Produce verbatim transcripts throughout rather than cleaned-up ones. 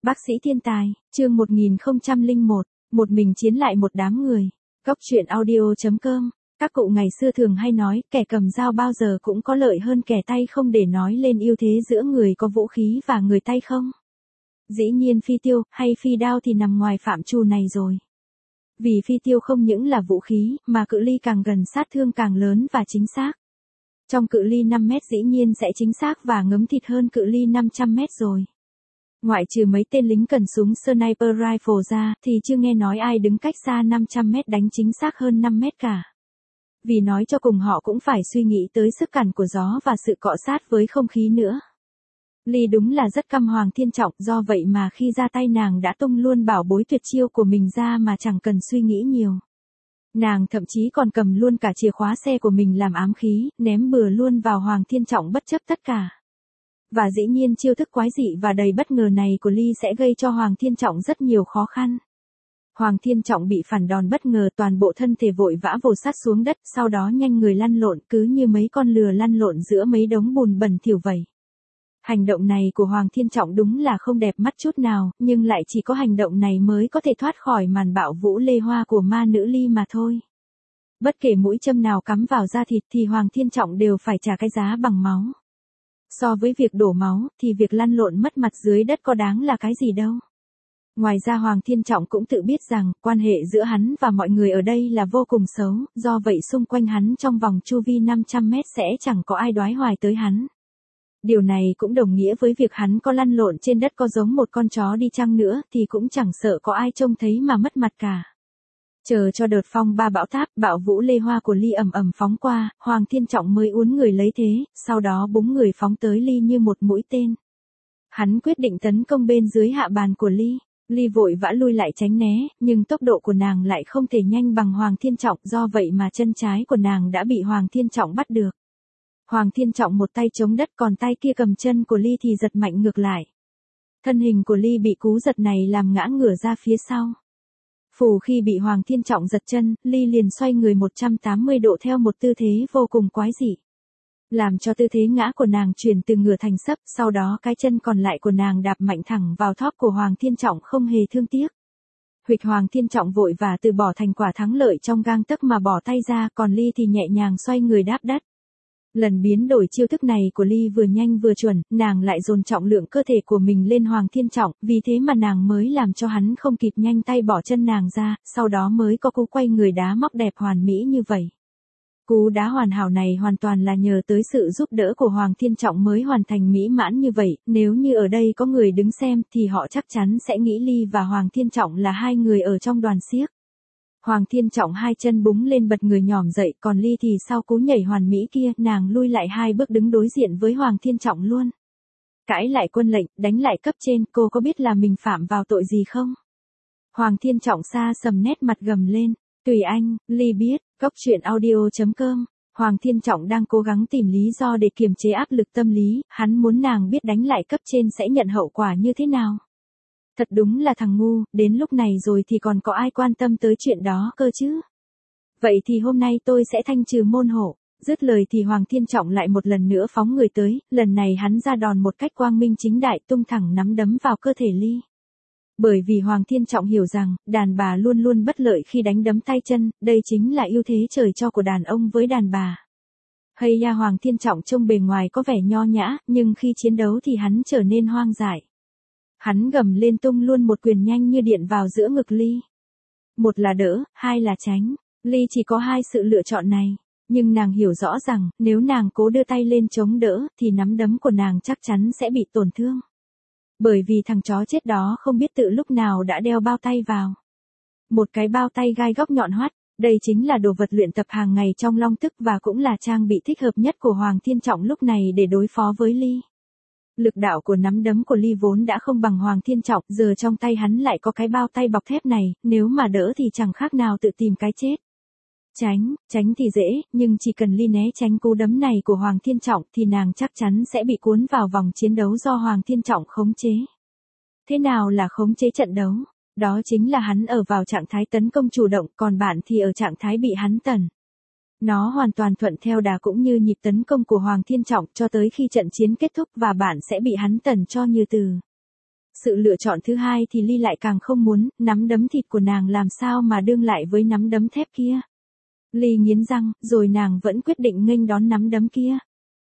Bác sĩ thiên tài, chương một nghìn không trăm lẻ một, một mình chiến lại một đám người. Góc truyện audio chấm com. Các cụ ngày xưa thường hay nói, kẻ cầm dao bao giờ cũng có lợi hơn kẻ tay không, để nói lên ưu thế giữa người có vũ khí và người tay không. Dĩ nhiên phi tiêu, hay phi đao thì nằm ngoài phạm trù này rồi. Vì phi tiêu không những là vũ khí, mà cự ly càng gần sát thương càng lớn và chính xác. Trong cự ly năm mét dĩ nhiên sẽ chính xác và ngấm thịt hơn cự ly năm trăm mét rồi. Ngoại trừ mấy tên lính cần súng sniper rifle ra, thì chưa nghe nói ai đứng cách xa năm trăm mét đánh chính xác hơn năm mét cả. Vì nói cho cùng họ cũng phải suy nghĩ tới sức cản của gió và sự cọ sát với không khí nữa. Ly đúng là rất căm Hoàng Thiên Trọng, do vậy mà khi ra tay nàng đã tung luôn bảo bối tuyệt chiêu của mình ra mà chẳng cần suy nghĩ nhiều. Nàng thậm chí còn cầm luôn cả chìa khóa xe của mình làm ám khí, ném bừa luôn vào Hoàng Thiên Trọng bất chấp tất cả. Và dĩ nhiên chiêu thức quái dị và đầy bất ngờ này của Ly sẽ gây cho Hoàng Thiên Trọng rất nhiều khó khăn. Hoàng Thiên Trọng bị phản đòn bất ngờ, toàn bộ thân thể vội vã vồ sát xuống đất, sau đó nhanh người lăn lộn, cứ như mấy con lừa lăn lộn giữa mấy đống bùn bẩn thỉu vậy. Hành động này của Hoàng Thiên Trọng đúng là không đẹp mắt chút nào, nhưng lại chỉ có hành động này mới có thể thoát khỏi màn bạo vũ lê hoa của ma nữ Ly mà thôi. Bất kể mũi châm nào cắm vào da thịt thì Hoàng Thiên Trọng đều phải trả cái giá bằng máu. So với việc đổ máu, thì việc lăn lộn mất mặt dưới đất có đáng là cái gì đâu. Ngoài ra Hoàng Thiên Trọng cũng tự biết rằng, quan hệ giữa hắn và mọi người ở đây là vô cùng xấu, do vậy xung quanh hắn trong vòng chu vi năm trăm mét sẽ chẳng có ai đoái hoài tới hắn. Điều này cũng đồng nghĩa với việc hắn có lăn lộn trên đất có giống một con chó đi chăng nữa, thì cũng chẳng sợ có ai trông thấy mà mất mặt cả. Chờ cho đợt phong ba bão táp, bạo vũ lê hoa của Ly ầm ầm phóng qua, Hoàng Thiên Trọng mới uốn người lấy thế, sau đó búng người phóng tới Ly như một mũi tên. Hắn quyết định tấn công bên dưới hạ bàn của Ly. Ly vội vã lui lại tránh né, nhưng tốc độ của nàng lại không thể nhanh bằng Hoàng Thiên Trọng, do vậy mà chân trái của nàng đã bị Hoàng Thiên Trọng bắt được. Hoàng Thiên Trọng một tay chống đất, còn tay kia cầm chân của Ly thì giật mạnh ngược lại. Thân hình của Ly bị cú giật này làm ngã ngửa ra phía sau. Phù khi bị Hoàng Thiên Trọng giật chân, Ly liền xoay người một trăm tám mươi độ theo một tư thế vô cùng quái dị. Làm cho tư thế ngã của nàng chuyển từ ngửa thành sấp, sau đó cái chân còn lại của nàng đạp mạnh thẳng vào thóp của Hoàng Thiên Trọng không hề thương tiếc. Huỵch Hoàng Thiên Trọng vội và từ bỏ thành quả thắng lợi trong gang tấc mà bỏ tay ra, còn Ly thì nhẹ nhàng xoay người đáp đất. Lần biến đổi chiêu thức này của Ly vừa nhanh vừa chuẩn, nàng lại dồn trọng lượng cơ thể của mình lên Hoàng Thiên Trọng, vì thế mà nàng mới làm cho hắn không kịp nhanh tay bỏ chân nàng ra, sau đó mới có cú quay người đá móc đẹp hoàn mỹ như vậy. Cú đá hoàn hảo này hoàn toàn là nhờ tới sự giúp đỡ của Hoàng Thiên Trọng mới hoàn thành mỹ mãn như vậy, nếu như ở đây có người đứng xem thì họ chắc chắn sẽ nghĩ Ly và Hoàng Thiên Trọng là hai người ở trong đoàn xiếc. Hoàng Thiên Trọng hai chân búng lên bật người nhỏm dậy, còn Ly thì sau cú nhảy hoàn mỹ kia, nàng lui lại hai bước đứng đối diện với Hoàng Thiên Trọng luôn. Cãi lại quân lệnh, đánh lại cấp trên, cô có biết là mình phạm vào tội gì không? Hoàng Thiên Trọng xa sầm nét mặt gầm lên, tùy anh, Ly biết. Góc truyện audio chấm com. Hoàng Thiên Trọng đang cố gắng tìm lý do để kiềm chế áp lực tâm lý, hắn muốn nàng biết đánh lại cấp trên sẽ nhận hậu quả như thế nào. Thật đúng là thằng ngu, đến lúc này rồi thì còn có ai quan tâm tới chuyện đó cơ chứ. Vậy thì hôm nay tôi sẽ thanh trừ môn hộ. Dứt lời thì Hoàng Thiên Trọng lại một lần nữa phóng người tới, lần này hắn ra đòn một cách quang minh chính đại, tung thẳng nắm đấm vào cơ thể Ly. Bởi vì Hoàng Thiên Trọng hiểu rằng, đàn bà luôn luôn bất lợi khi đánh đấm tay chân, đây chính là ưu thế trời cho của đàn ông với đàn bà. Hay ya, Hoàng Thiên Trọng trông bề ngoài có vẻ nho nhã, nhưng khi chiến đấu thì hắn trở nên hoang dại. Hắn gầm lên tung luôn một quyền nhanh như điện vào giữa ngực Ly. Một là đỡ, hai là tránh. Ly chỉ có hai sự lựa chọn này, nhưng nàng hiểu rõ rằng, nếu nàng cố đưa tay lên chống đỡ, thì nắm đấm của nàng chắc chắn sẽ bị tổn thương. Bởi vì thằng chó chết đó không biết tự lúc nào đã đeo bao tay vào. Một cái bao tay gai góc nhọn hoắt, đây chính là đồ vật luyện tập hàng ngày trong long tức và cũng là trang bị thích hợp nhất của Hoàng Thiên Trọng lúc này để đối phó với Ly. Lực đạo của nắm đấm của Ly vốn đã không bằng Hoàng Thiên Trọng, giờ trong tay hắn lại có cái bao tay bọc thép này, nếu mà đỡ thì chẳng khác nào tự tìm cái chết. Tránh, tránh thì dễ, nhưng chỉ cần Ly né tránh cú đấm này của Hoàng Thiên Trọng thì nàng chắc chắn sẽ bị cuốn vào vòng chiến đấu do Hoàng Thiên Trọng khống chế. Thế nào là khống chế trận đấu? Đó chính là hắn ở vào trạng thái tấn công chủ động, còn bạn thì ở trạng thái bị hắn tần. Nó hoàn toàn thuận theo đà cũng như nhịp tấn công của Hoàng Thiên Trọng cho tới khi trận chiến kết thúc và bạn sẽ bị hắn tần cho như từ. Sự lựa chọn thứ hai thì Ly lại càng không muốn, nắm đấm thịt của nàng làm sao mà đương lại với nắm đấm thép kia. Ly nghiến răng, rồi nàng vẫn quyết định nghênh đón nắm đấm kia.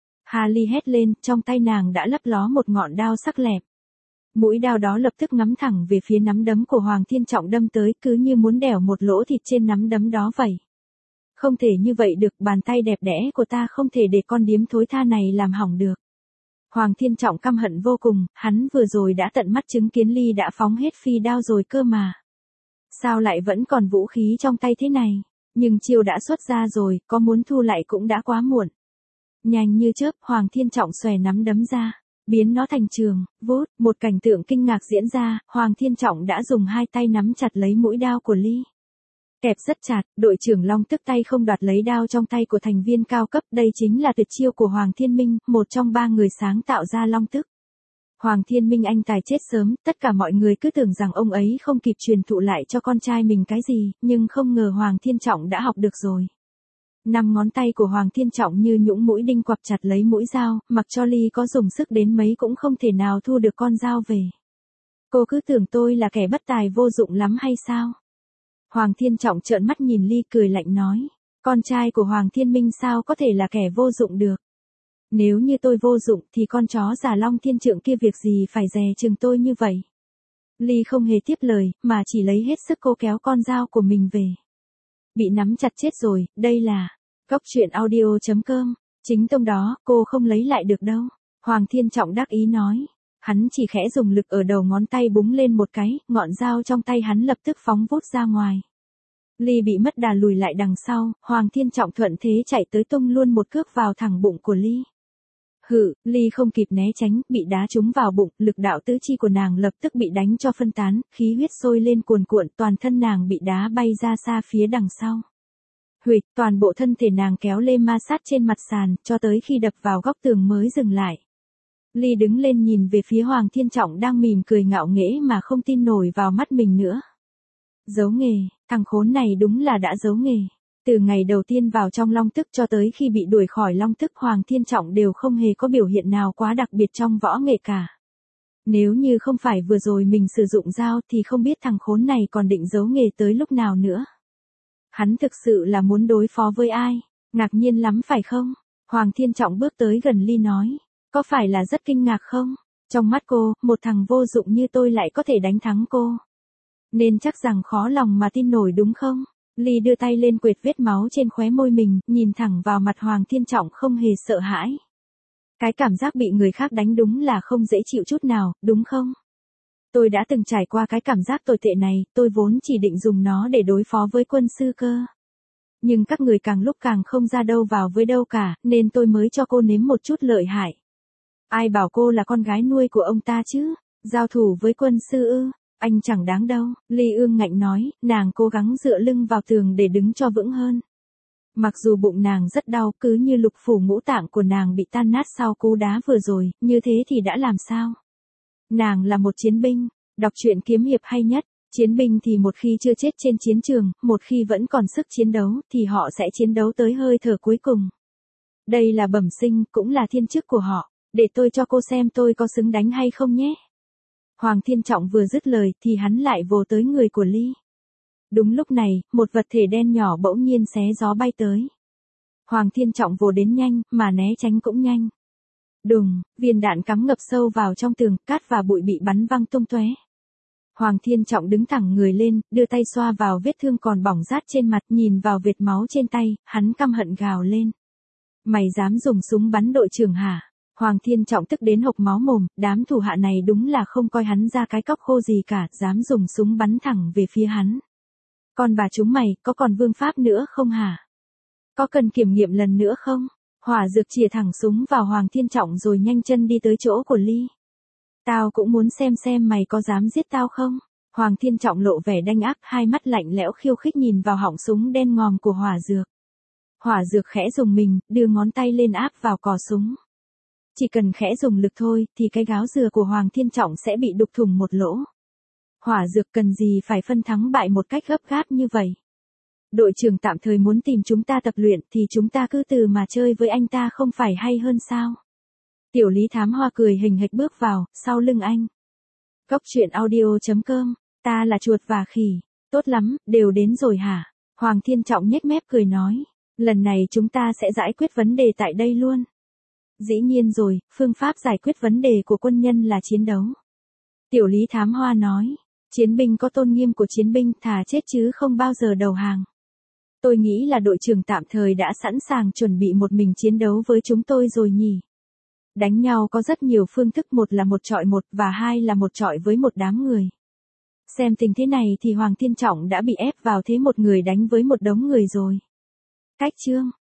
Hà Ly hét lên, trong tay nàng đã lấp ló một ngọn đao sắc lẹm. Mũi đao đó lập tức ngắm thẳng về phía nắm đấm của Hoàng Thiên Trọng đâm tới, cứ như muốn đẻo một lỗ thịt trên nắm đấm đó vậy. Không thể như vậy được, bàn tay đẹp đẽ của ta không thể để con điếm thối tha này làm hỏng được. Hoàng Thiên Trọng căm hận vô cùng, hắn vừa rồi đã tận mắt chứng kiến Ly đã phóng hết phi đao rồi cơ mà. Sao lại vẫn còn vũ khí trong tay thế này? Nhưng chiêu đã xuất ra rồi, có muốn thu lại cũng đã quá muộn. Nhanh như chớp, Hoàng Thiên Trọng xòe nắm đấm ra, biến nó thành trường, vút, một cảnh tượng kinh ngạc diễn ra, Hoàng Thiên Trọng đã dùng hai tay nắm chặt lấy mũi đao của Ly. Kẹp rất chặt, đội trưởng Long Tức tay không đoạt lấy đao trong tay của thành viên cao cấp, đây chính là tuyệt chiêu của Hoàng Thiên Minh, một trong ba người sáng tạo ra Long Tức. Hoàng Thiên Minh anh tài chết sớm, tất cả mọi người cứ tưởng rằng ông ấy không kịp truyền thụ lại cho con trai mình cái gì, nhưng không ngờ Hoàng Thiên Trọng đã học được rồi. Năm ngón tay của Hoàng Thiên Trọng như nhũng mũi đinh quặp chặt lấy mũi dao, mặc cho Ly có dùng sức đến mấy cũng không thể nào thu được con dao về. Cô cứ tưởng tôi là kẻ bất tài vô dụng lắm hay sao? Hoàng Thiên Trọng trợn mắt nhìn Ly cười lạnh nói, con trai của Hoàng Thiên Minh sao có thể là kẻ vô dụng được? Nếu như tôi vô dụng thì con chó già Long Thiên Trượng kia việc gì phải dè chừng tôi như vậy? Ly không hề tiếp lời, mà chỉ lấy hết sức cô kéo con dao của mình về. Bị nắm chặt chết rồi, đây là Cóc Truyện Audio chấm com, chính tông đó, cô không lấy lại được đâu. Hoàng Thiên Trọng đắc ý nói. Hắn chỉ khẽ dùng lực ở đầu ngón tay búng lên một cái, ngọn dao trong tay hắn lập tức phóng vút ra ngoài. Ly bị mất đà lùi lại đằng sau, Hoàng Thiên Trọng thuận thế chạy tới tung luôn một cước vào thẳng bụng của Ly. Hự, Ly không kịp né tránh, bị đá trúng vào bụng, lực đạo tứ chi của nàng lập tức bị đánh cho phân tán, khí huyết sôi lên cuồn cuộn, toàn thân nàng bị đá bay ra xa phía đằng sau. Huỵch, toàn bộ thân thể nàng kéo lê ma sát trên mặt sàn, cho tới khi đập vào góc tường mới dừng lại. Ly đứng lên nhìn về phía Hoàng Thiên Trọng đang mỉm cười ngạo nghễ mà không tin nổi vào mắt mình nữa. Giấu nghề, thằng khốn này đúng là đã giấu nghề. Từ ngày đầu tiên vào trong Long Tức cho tới khi bị đuổi khỏi Long Tức, Hoàng Thiên Trọng đều không hề có biểu hiện nào quá đặc biệt trong võ nghệ cả. Nếu như không phải vừa rồi mình sử dụng dao thì không biết thằng khốn này còn định giấu nghề tới lúc nào nữa. Hắn thực sự là muốn đối phó với ai? Ngạc nhiên lắm phải không? Hoàng Thiên Trọng bước tới gần Ly nói. Có phải là rất kinh ngạc không? Trong mắt cô, một thằng vô dụng như tôi lại có thể đánh thắng cô. Nên chắc rằng khó lòng mà tin nổi đúng không? Ly đưa tay lên quệt vết máu trên khóe môi mình, nhìn thẳng vào mặt Hoàng Thiên Trọng không hề sợ hãi. Cái cảm giác bị người khác đánh đúng là không dễ chịu chút nào, đúng không? Tôi đã từng trải qua cái cảm giác tồi tệ này, tôi vốn chỉ định dùng nó để đối phó với quân sư cơ. Nhưng các người càng lúc càng không ra đâu vào với đâu cả, nên tôi mới cho cô nếm một chút lợi hại. Ai bảo cô là con gái nuôi của ông ta chứ? Giao thủ với quân sư ư? Anh chẳng đáng đâu, Ly ương ngạnh nói, nàng cố gắng dựa lưng vào tường để đứng cho vững hơn. Mặc dù bụng nàng rất đau, cứ như lục phủ ngũ tạng của nàng bị tan nát sau cú đá vừa rồi, như thế thì đã làm sao? Nàng là một chiến binh, đọc truyện kiếm hiệp hay nhất, chiến binh thì một khi chưa chết trên chiến trường, một khi vẫn còn sức chiến đấu, thì họ sẽ chiến đấu tới hơi thở cuối cùng. Đây là bẩm sinh, cũng là thiên chức của họ, để tôi cho cô xem tôi có xứng đánh hay không nhé. Hoàng Thiên Trọng vừa dứt lời thì hắn lại vồ tới người của Ly. Đúng lúc này, một vật thể đen nhỏ bỗng nhiên xé gió bay tới. Hoàng Thiên Trọng vồ đến nhanh, mà né tránh cũng nhanh. Đùng, viên đạn cắm ngập sâu vào trong tường, cát và bụi bị bắn văng tung tóe. Hoàng Thiên Trọng đứng thẳng người lên, đưa tay xoa vào vết thương còn bỏng rát trên mặt, nhìn vào vệt máu trên tay, hắn căm hận gào lên. Mày dám dùng súng bắn đội trưởng hả? Hoàng Thiên Trọng tức đến hộc máu mồm, đám thủ hạ này đúng là không coi hắn ra cái cóc khô gì cả, dám dùng súng bắn thẳng về phía hắn. Còn bà chúng mày, có còn vương pháp nữa không hả? Có cần kiểm nghiệm lần nữa không? Hỏa Dược chìa thẳng súng vào Hoàng Thiên Trọng rồi nhanh chân đi tới chỗ của Ly. Tao cũng muốn xem xem mày có dám giết tao không? Hoàng Thiên Trọng lộ vẻ đanh ác, hai mắt lạnh lẽo khiêu khích nhìn vào họng súng đen ngòm của Hỏa Dược. Hỏa Dược khẽ dùng mình, đưa ngón tay lên áp vào cò súng. Chỉ cần khẽ dùng lực thôi, thì cái gáo dừa của Hoàng Thiên Trọng sẽ bị đục thủng một lỗ. Hỏa Dược cần gì phải phân thắng bại một cách gấp gáp như vậy? Đội trưởng tạm thời muốn tìm chúng ta tập luyện thì chúng ta cứ từ mà chơi với anh ta không phải hay hơn sao? Tiểu Lý Thám Hoa cười hình hệt bước vào, sau lưng anh. Cốc truyện audio chấm com, ta là chuột và khỉ. Tốt lắm, đều đến rồi hả? Hoàng Thiên Trọng nhếch mép cười nói. Lần này chúng ta sẽ giải quyết vấn đề tại đây luôn. Dĩ nhiên rồi, phương pháp giải quyết vấn đề của quân nhân là chiến đấu. Tiểu Lý Thám Hoa nói. Chiến binh có tôn nghiêm của chiến binh, thà chết chứ không bao giờ đầu hàng. Tôi nghĩ là đội trưởng tạm thời đã sẵn sàng chuẩn bị một mình chiến đấu với chúng tôi rồi nhỉ. Đánh nhau có rất nhiều phương thức, một là một chọi một và hai là một chọi với một đám người. Xem tình thế này thì Hoàng Thiên Trọng đã bị ép vào thế một người đánh với một đống người rồi. Cách chương